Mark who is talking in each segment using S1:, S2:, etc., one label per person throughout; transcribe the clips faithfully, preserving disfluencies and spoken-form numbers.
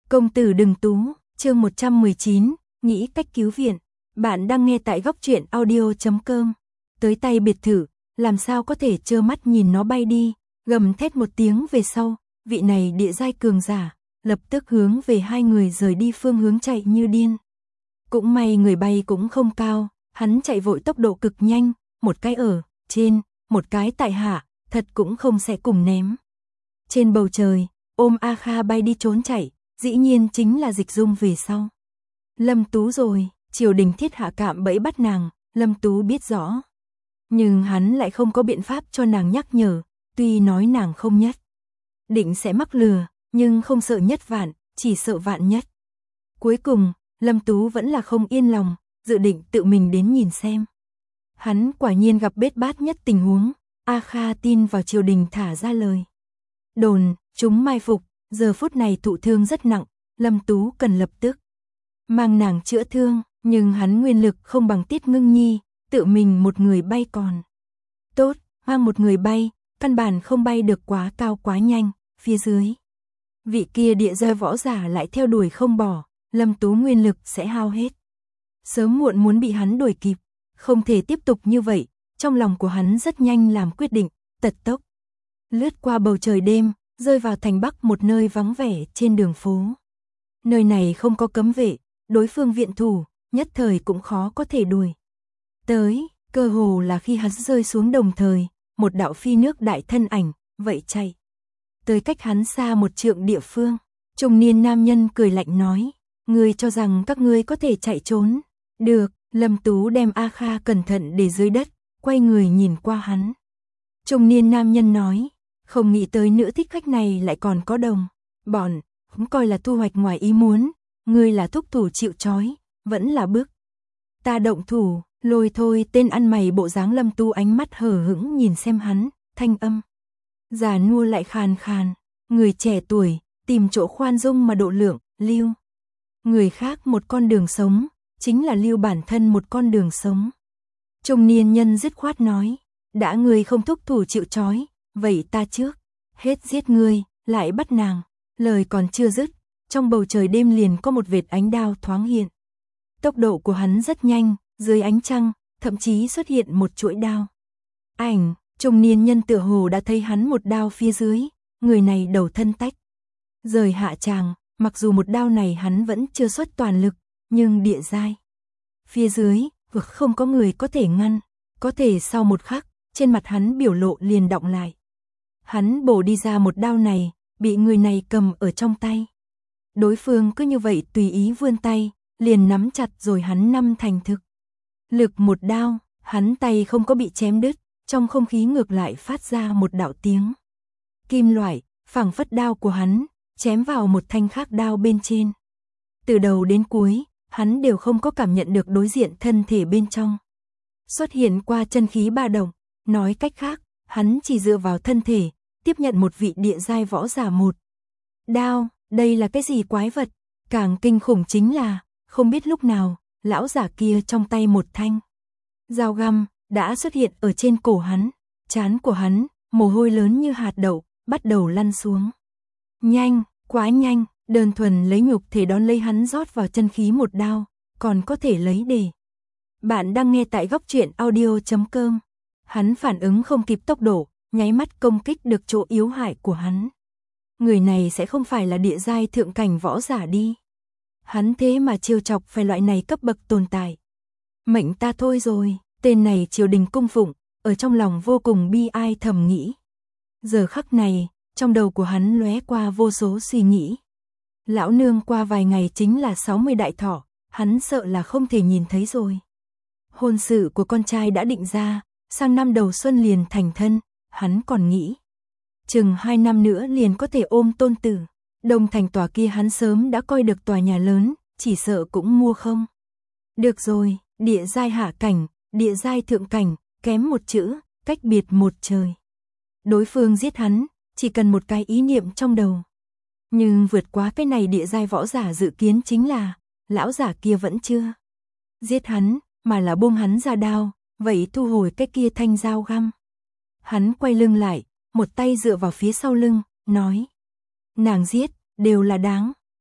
S1: Công tử đừng tú, chương một trăm mười chín, nghĩ cách cứu viện. Bạn đang nghe tại góc truyện audio chấm com. Tới tay biệt thự, làm sao có thể trơ mắt nhìn nó bay đi, gầm thét một tiếng về sau, vị này địa giai cường giả, lập tức hướng về hai người rời đi phương hướng chạy như điên. Cũng may người bay cũng không cao, hắn chạy vội tốc độ cực nhanh, một cái ở trên, một cái tại hạ, thật cũng không sẽ cùng ném. Trên bầu trời, ôm A Kha bay đi trốn chạy, dĩ nhiên chính là Dịch Dung về sau. Lâm Tú rồi, triều đình thiết hạ cạm bẫy bắt nàng, Lâm Tú biết rõ. Nhưng hắn lại không có biện pháp cho nàng nhắc nhở, tuy nói nàng không nhất định sẽ mắc lừa, nhưng không sợ nhất vạn, chỉ sợ vạn nhất. Cuối cùng, Lâm Tú vẫn là không yên lòng, dự định tự mình đến nhìn xem. Hắn quả nhiên gặp bết bát nhất tình huống, A Kha tin vào triều đình thả ra lời đồn, chúng mai phục, giờ phút này thụ thương rất nặng, Lâm Tú cần lập tức mang nàng chữa thương, nhưng hắn nguyên lực không bằng Tiết Ngưng Nhi, tự mình một người bay còn tốt, mang một người bay, căn bản không bay được quá cao quá nhanh, phía dưới vị kia địa giai võ giả lại theo đuổi không bỏ, Lâm Tú nguyên lực sẽ hao hết. Sớm muộn muốn bị hắn đuổi kịp, không thể tiếp tục như vậy, trong lòng của hắn rất nhanh làm quyết định, tật tốc lướt qua bầu trời đêm, rơi vào thành Bắc một nơi vắng vẻ trên đường phố. Nơi này không có cấm vệ, đối phương viện thủ, nhất thời cũng khó có thể đuổi tới, cơ hồ là khi hắn rơi xuống đồng thời, một đạo phi nước đại thân ảnh, vậy chạy tới cách hắn xa một trượng địa phương. Trung niên nam nhân cười lạnh nói, ngươi cho rằng các ngươi có thể chạy trốn? Được, Lâm Tú đem A Kha cẩn thận để dưới đất, quay người nhìn qua hắn. Trung niên nam nhân nói, không nghĩ tới nữ thích khách này lại còn có đồng bọn, cũng coi là thu hoạch ngoài ý muốn, ngươi là thúc thủ chịu trói, vẫn là bước ta động thủ, lôi thôi tên ăn mày bộ dáng. Lâm Tú ánh mắt hờ hững nhìn xem hắn, thanh âm già nua lại khàn khàn, người trẻ tuổi, tìm chỗ khoan dung mà độ lượng, lưu người khác một con đường sống, chính là lưu bản thân một con đường sống. Trung niên nhân dứt khoát nói, đã ngươi không thúc thủ chịu trói, vậy ta trước hết giết ngươi, lại bắt nàng. Lời còn chưa dứt, trong bầu trời đêm liền có một vệt ánh đao thoáng hiện. Tốc độ của hắn rất nhanh, dưới ánh trăng, thậm chí xuất hiện một chuỗi đao. Ảnh, trung niên nhân tựa hồ đã thấy hắn một đao phía dưới, người này đầu thân tách rời hạ tràng, mặc dù một đao này hắn vẫn chưa xuất toàn lực, nhưng địa giai phía dưới, vực không có người có thể ngăn, có thể sau một khắc, trên mặt hắn biểu lộ liền đọng lại. Hắn bổ đi ra một đao này, bị người này cầm ở trong tay. Đối phương cứ như vậy tùy ý vươn tay, liền nắm chặt rồi hắn năm thành thực lực một đao, hắn tay không có bị chém đứt, trong không khí ngược lại phát ra một đạo tiếng kim loại, phảng phất đao của hắn chém vào một thanh khác đao bên trên. Từ đầu đến cuối, hắn đều không có cảm nhận được đối diện thân thể bên trong xuất hiện qua chân khí ba động, nói cách khác, hắn chỉ dựa vào thân thể, tiếp nhận một vị địa giai võ giả một đao. Đây là cái gì quái vật? Càng kinh khủng chính là, không biết lúc nào, lão giả kia trong tay một thanh dao găm đã xuất hiện ở trên cổ hắn, trán của hắn, mồ hôi lớn như hạt đậu, bắt đầu lăn xuống. Nhanh, quá nhanh, đơn thuần lấy nhục thể đón lấy hắn rót vào chân khí một đao, còn có thể lấy để. Bạn đang nghe tại góc truyện audio chấm com. Hắn phản ứng không kịp tốc độ, nháy mắt công kích được chỗ yếu hại của hắn. Người này sẽ không phải là địa giai thượng cảnh võ giả đi. Hắn thế mà trêu chọc phải loại này cấp bậc tồn tại. Mệnh ta thôi rồi, tên này triều đình cung phụng, ở trong lòng vô cùng bi ai thầm nghĩ. Giờ khắc này, trong đầu của hắn lóe qua vô số suy nghĩ. Lão nương qua vài ngày chính là sáu mươi đại thọ, hắn sợ là không thể nhìn thấy rồi. Hôn sự của con trai đã định ra, sang năm đầu xuân liền thành thân, hắn còn nghĩ chừng hai năm nữa liền có thể ôm tôn tử. Đông thành tòa kia hắn sớm đã coi được tòa nhà lớn, chỉ sợ cũng mua không. Được rồi, địa giai hạ cảnh, địa giai thượng cảnh, kém một chữ, cách biệt một trời. Đối phương giết hắn, chỉ cần một cái ý niệm trong đầu. Nhưng vượt quá cái này địa giai võ giả dự kiến chính là, lão giả kia vẫn chưa giết hắn, mà là buông hắn ra đao, vậy thu hồi cái kia thanh dao găm. Hắn quay lưng lại, một tay dựa vào phía sau lưng, nói, nàng giết, đều là đáng.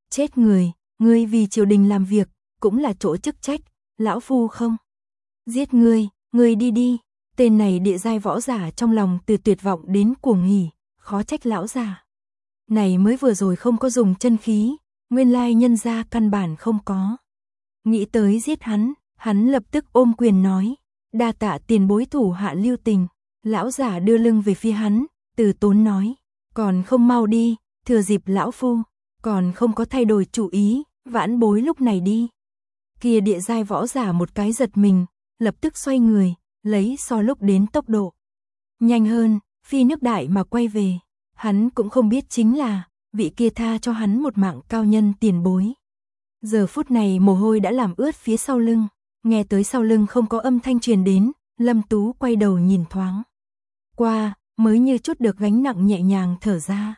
S1: Chết người, ngươi vì triều đình làm việc, cũng là chỗ chức trách, lão phu không giết ngươi, ngươi đi đi. Tên này địa giai võ giả trong lòng từ tuyệt vọng đến cuồng hỉ, khó trách lão già này mới vừa rồi không có dùng chân khí, nguyên lai nhân gia căn bản không có nghĩ tới giết hắn, hắn lập tức ôm quyền nói, đa tạ tiền bối thủ hạ lưu tình. Lão giả đưa lưng về phía hắn, từ tốn nói, còn không mau đi, thừa dịp lão phu còn không có thay đổi chủ ý, vãn bối lúc này đi. Kia địa giai võ giả một cái giật mình, lập tức xoay người, lấy so lúc đến tốc độ nhanh hơn, phi nước đại mà quay về. Hắn cũng không biết chính là vị kia tha cho hắn một mạng cao nhân tiền bối. Giờ phút này mồ hôi đã làm ướt phía sau lưng, nghe tới sau lưng không có âm thanh truyền đến, Lâm Tú quay đầu nhìn thoáng qua, mới như chút được gánh nặng nhẹ nhàng thở ra.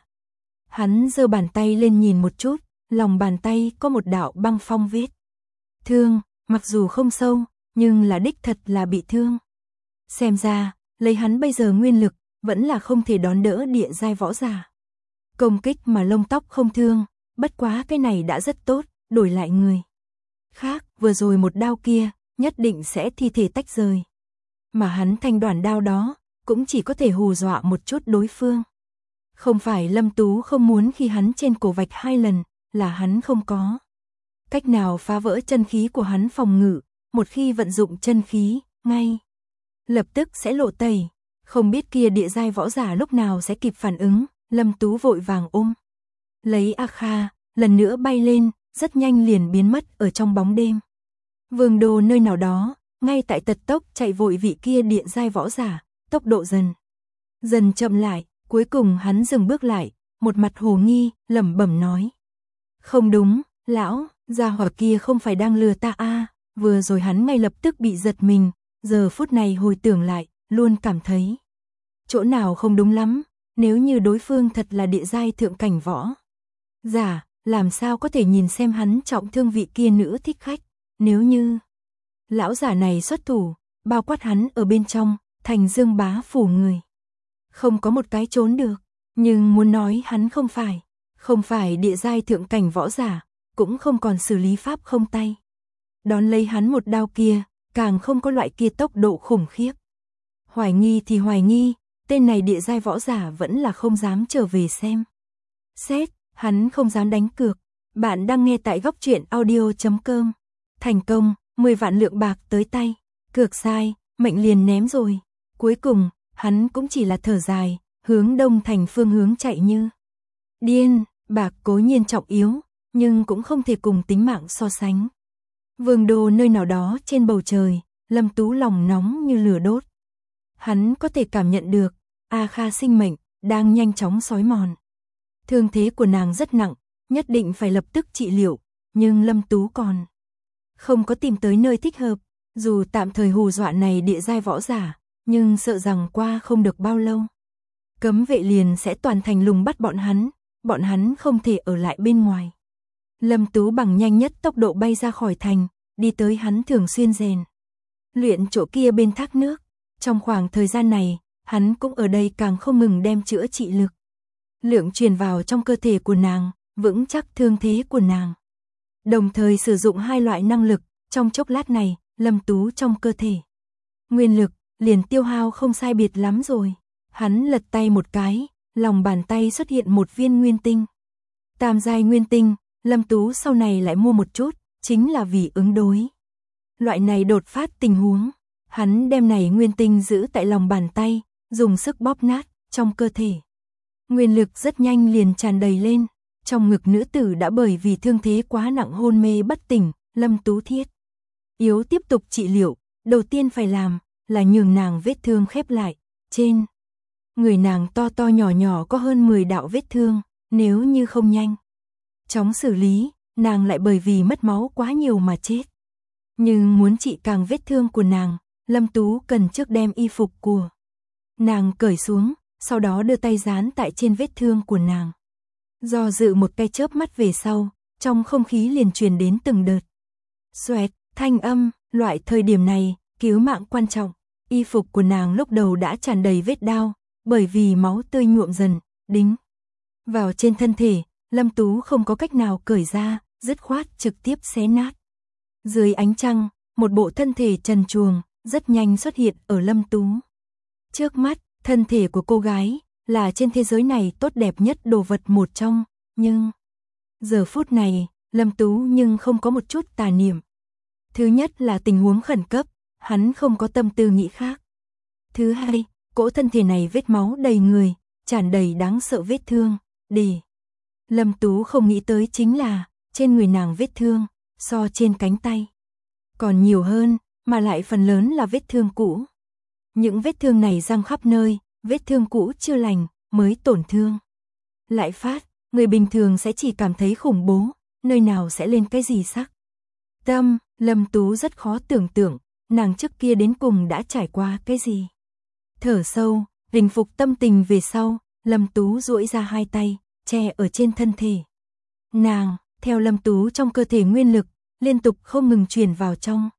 S1: Hắn giơ bàn tay lên nhìn một chút, lòng bàn tay có một đạo băng phong vết thương, mặc dù không sâu, nhưng là đích thật là bị thương. Xem ra, lấy hắn bây giờ nguyên lực, vẫn là không thể đón đỡ địa giai võ giả công kích mà lông tóc không thương, bất quá cái này đã rất tốt, đổi lại người khác, vừa rồi một đao kia, nhất định sẽ thi thể tách rời. Mà hắn thanh đoạn đao đó, cũng chỉ có thể hù dọa một chút đối phương. Không phải Lâm Tú không muốn khi hắn trên cổ vạch hai lần, là hắn không có cách nào phá vỡ chân khí của hắn phòng ngự, một khi vận dụng chân khí, ngay lập tức sẽ lộ tẩy. Không biết kia địa giai võ giả lúc nào sẽ kịp phản ứng, Lâm Tú vội vàng ôm lấy A Kha, lần nữa bay lên, rất nhanh liền biến mất ở trong bóng đêm. Vương đô nơi nào đó, ngay tại tật tốc chạy vội vị kia địa giai võ giả, tốc độ dần dần chậm lại, cuối cùng hắn dừng bước lại, một mặt hồ nghi, lẩm bẩm nói: "Không đúng, lão, gia hỏa kia không phải đang lừa ta a?" À, vừa rồi hắn ngay lập tức bị giật mình, giờ phút này hồi tưởng lại, luôn cảm thấy chỗ nào không đúng lắm, nếu như đối phương thật là địa giai thượng cảnh võ giả, làm sao có thể nhìn xem hắn trọng thương vị kia nữ thích khách, nếu như lão giả này xuất thủ, bao quát hắn ở bên trong, thành Dương bá phủ người, không có một cái trốn được, nhưng muốn nói hắn không phải, không phải địa giai thượng cảnh võ giả, cũng không còn xử lý pháp không tay. Đón lấy hắn một đao kia, càng không có loại kia tốc độ khủng khiếp. Hoài nghi thì hoài nghi, tên này địa giai võ giả vẫn là không dám trở về xem xét, hắn không dám đánh cược. Bạn đang nghe tại góc truyện audio chấm com. Thành công, mười vạn lượng bạc tới tay, cược sai, mệnh liền ném rồi. Cuối cùng, hắn cũng chỉ là thở dài, hướng đông thành phương hướng chạy như điên. Bạc cố nhiên trọng yếu, nhưng cũng không thể cùng tính mạng so sánh. Vương đô nơi nào đó trên bầu trời, Lâm Tú lòng nóng như lửa đốt. Hắn có thể cảm nhận được, A Kha sinh mệnh đang nhanh chóng xói mòn. Thương thế của nàng rất nặng, nhất định phải lập tức trị liệu, nhưng Lâm Tú còn không có tìm tới nơi thích hợp, dù tạm thời hù dọa này địa giai võ giả, nhưng sợ rằng qua không được bao lâu, cấm vệ liền sẽ toàn thành lùng bắt bọn hắn, bọn hắn không thể ở lại bên ngoài. Lâm Tú bằng nhanh nhất tốc độ bay ra khỏi thành, đi tới hắn thường xuyên rèn luyện chỗ kia bên thác nước. Trong khoảng thời gian này, hắn cũng ở đây càng không ngừng đem chữa trị lực lượng truyền vào trong cơ thể của nàng, vững chắc thương thế của nàng. Đồng thời sử dụng hai loại năng lực, trong chốc lát này, Lâm Tú trong cơ thể nguyên lực liền tiêu hao không sai biệt lắm rồi. Hắn lật tay một cái, lòng bàn tay xuất hiện một viên nguyên tinh. Tam giai nguyên tinh, Lâm Tú sau này lại mua một chút, chính là vì ứng đối loại này đột phát tình huống. Hắn đem này nguyên tinh giữ tại lòng bàn tay, dùng sức bóp nát, trong cơ thể nguyên lực rất nhanh liền tràn đầy lên. Trong ngực nữ tử đã bởi vì thương thế quá nặng hôn mê bất tỉnh, Lâm Tú thiết yếu tiếp tục trị liệu. Đầu tiên phải làm là nhường nàng vết thương khép lại. Trên người nàng to to nhỏ nhỏ có hơn mười đạo vết thương, nếu như không nhanh chóng xử lý, nàng lại bởi vì mất máu quá nhiều mà chết. Nhưng muốn trị càng vết thương của nàng, Lâm Tú cần trước đem y phục của nàng cởi xuống, sau đó đưa tay dán tại trên vết thương của nàng. Do dự một cái chớp mắt về sau, trong không khí liền truyền đến từng đợt xoẹt thanh âm. Loại thời điểm này, cứu mạng quan trọng. Y phục của nàng lúc đầu đã tràn đầy vết đao, bởi vì máu tươi nhuộm dần, đính vào trên thân thể, Lâm Tú không có cách nào cởi ra, dứt khoát trực tiếp xé nát. Dưới ánh trăng, một bộ thân thể trần truồng, rất nhanh xuất hiện ở Lâm Tú. Trước mắt, thân thể của cô gái, là trên thế giới này tốt đẹp nhất đồ vật một trong, nhưng... Giờ phút này, Lâm Tú nhưng không có một chút tà niệm. Thứ nhất là tình huống khẩn cấp, hắn không có tâm tư nghĩ khác. Thứ hai, cỗ thân thể này vết máu đầy người, tràn đầy đáng sợ vết thương, để... Lâm Tú không nghĩ tới chính là, trên người nàng vết thương, so trên cánh tay. Còn nhiều hơn, mà lại phần lớn là vết thương cũ. Những vết thương này răng khắp nơi, vết thương cũ chưa lành, mới tổn thương. Lại phát, người bình thường sẽ chỉ cảm thấy khủng bố, nơi nào sẽ lên cái gì sắc. Tâm, Lâm Tú rất khó tưởng tượng, nàng trước kia đến cùng đã trải qua cái gì. Thở sâu, bình phục tâm tình về sau, Lâm Tú duỗi ra hai tay, che ở trên thân thể. Nàng, theo Lâm Tú trong cơ thể nguyên lực, liên tục không ngừng truyền vào trong.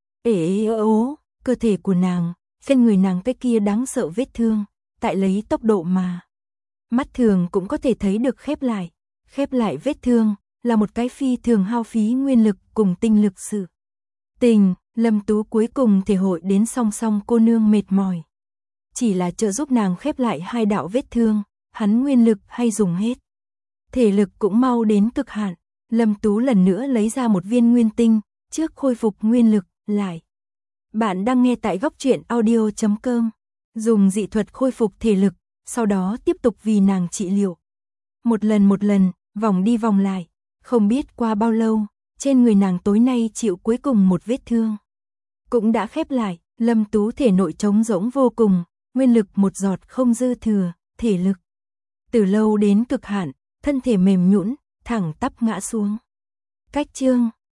S1: Ế ớ ố, cơ thể của nàng, trên người nàng cái kia đáng sợ vết thương, tại lấy tốc độ mà. Mắt thường cũng có thể thấy được khép lại. Khép lại vết thương, là một cái phi thường hao phí nguyên lực cùng tinh lực sự. Tình, Lâm Tú cuối cùng thể hội đến song song cô nương mệt mỏi. Chỉ là trợ giúp nàng khép lại hai đạo vết thương, hắn nguyên lực hay dùng hết. Thể lực cũng mau đến cực hạn, Lâm Tú lần nữa lấy ra một viên nguyên tinh, trước khôi phục nguyên lực, lại. Bạn đang nghe tại góc truyện audio chấm com, dùng dị thuật khôi phục thể lực, sau đó tiếp tục vì nàng trị liệu. Một lần một lần, vòng đi vòng lại, không biết qua bao lâu, trên người nàng tối nay chịu cuối cùng một vết thương. Cũng đã khép lại, Lâm Tú thể nội trống rỗng vô cùng, nguyên lực một giọt không dư thừa, thể lực. Từ lâu đến cực hạn, thân thể mềm nhũn, thẳng tắp ngã xuống. Cách chương